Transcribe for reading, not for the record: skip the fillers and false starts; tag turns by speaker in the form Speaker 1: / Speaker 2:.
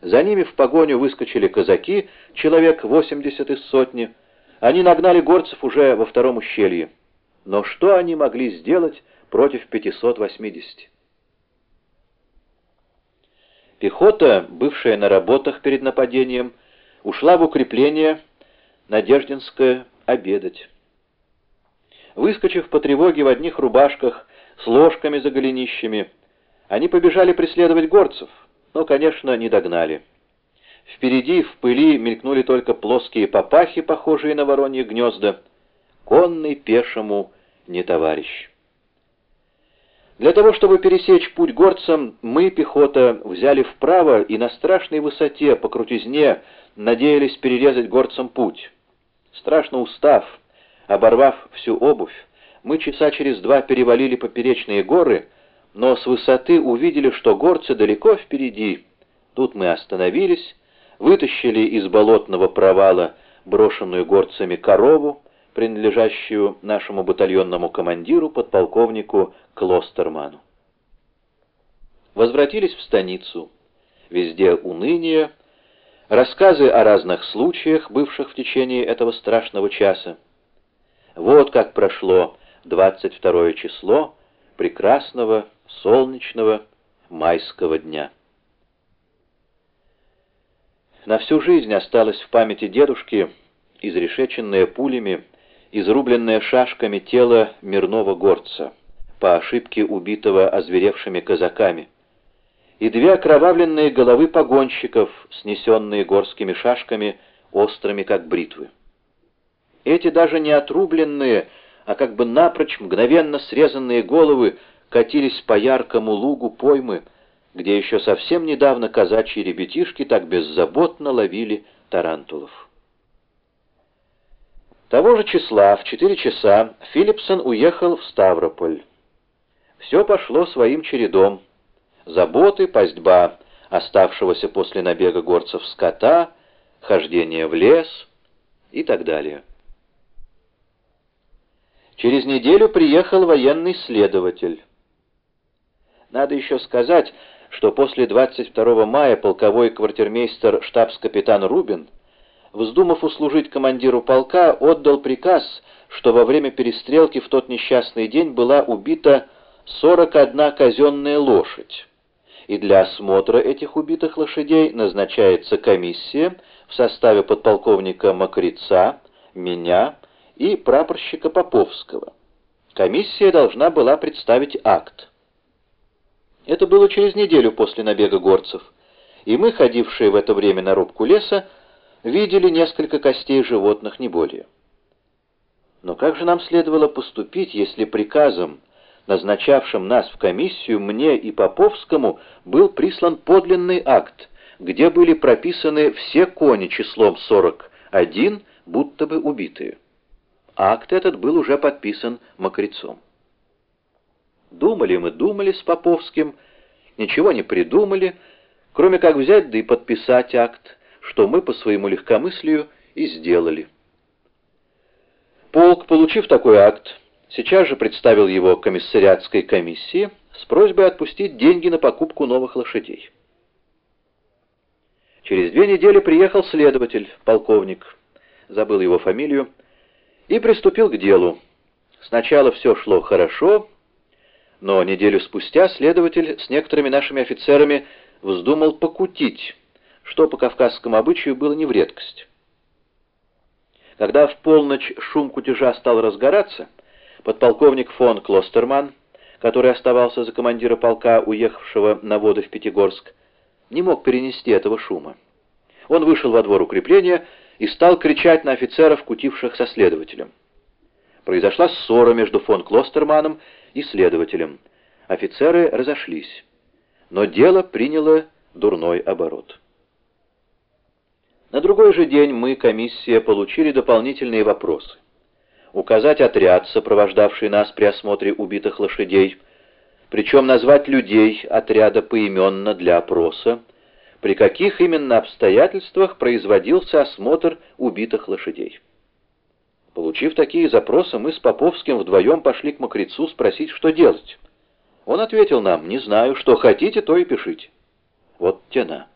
Speaker 1: За ними в погоню выскочили казаки, человек 80 из сотни. Они нагнали горцев уже во втором ущелье. Но что они могли сделать против 580? Пехота, бывшая на работах перед нападением, ушла в укрепление Надеждинское обедать. Выскочив по тревоге в одних рубашках, с ложками за голенищами, они побежали преследовать горцев, но, конечно, не догнали. Впереди в пыли мелькнули только плоские папахи, похожие на вороньи гнезда. Конный пешему не товарищ. Для того, чтобы пересечь путь горцам, мы, пехота, взяли вправо и на страшной высоте по крутизне надеялись перерезать горцам путь. Страшно устав, оборвав всю обувь, мы часа через два перевалили поперечные горы, но с высоты увидели, что горцы далеко впереди. Тут мы остановились, вытащили из болотного провала брошенную горцами корову, принадлежащую нашему батальонному командиру, подполковнику Клостерману. Возвратились в станицу. Везде уныние, рассказы о разных случаях, бывших в течение этого страшного часа. Вот как прошло 22 число прекрасного, солнечного, майского дня. На всю жизнь осталось в памяти дедушки изрешеченное пулями, изрубленное шашками тело мирного горца, по ошибке убитого озверевшими казаками, и две окровавленные головы погонщиков, снесенные горскими шашками, острыми как бритвы. Эти даже не отрубленные, а как бы напрочь мгновенно срезанные головы катились по яркому лугу поймы, где еще совсем недавно казачьи ребятишки так беззаботно ловили тарантулов. Того же числа в 4 часа Филипсон уехал в Ставрополь. Все пошло своим чередом. Заботы, пастьба оставшегося после набега горцев скота, хождение в лес и так далее. Через неделю приехал военный следователь. Надо еще сказать, что после 22 мая полковой квартирмейстер штабс-капитан Рубин, вздумав услужить командиру полка, отдал приказ, что во время перестрелки в тот несчастный день была убита 41 казенная лошадь, и для осмотра этих убитых лошадей назначается комиссия в составе подполковника Мокрица, меня и прапорщика Поповского. Комиссия должна была представить акт. Это было через неделю после набега горцев, и мы, ходившие в это время на рубку леса, видели несколько костей животных, не более. Но как же нам следовало поступить, если приказом, назначавшим нас в комиссию, мне и Поповскому, был прислан подлинный акт, где были прописаны все кони числом 41, будто бы убитые? Акт этот был уже подписан Мокрицом. Думали с Поповским, ничего не придумали, кроме как взять да и подписать акт, что мы по своему легкомыслию и сделали. Полк, получив такой акт, сейчас же представил его комиссариатской комиссии с просьбой отпустить деньги на покупку новых лошадей. Через 2 недели приехал следователь, полковник, забыл его фамилию, и приступил к делу. Сначала все шло хорошо, но неделю спустя следователь с некоторыми нашими офицерами вздумал покутить, что по кавказскому обычаю было не в редкость. Когда в полночь шум кутежа стал разгораться, подполковник фон Клостерман, который оставался за командира полка, уехавшего на воды в Пятигорск, не мог перенести этого шума. Он вышел во двор укрепления и стал кричать на офицеров, кутивших со следователем. Произошла ссора между фон Клостерманом и следователем. Офицеры разошлись, но дело приняло дурной оборот. На другой же день мы, комиссия, получили дополнительные вопросы. Указать отряд, сопровождавший нас при осмотре убитых лошадей, причем назвать людей отряда поименно для опроса, при каких именно обстоятельствах производился осмотр убитых лошадей. Получив такие запросы, мы с Поповским вдвоем пошли к Мокрицу спросить, что делать. Он ответил нам: «Не знаю, что хотите, то и пишите». Вот тена.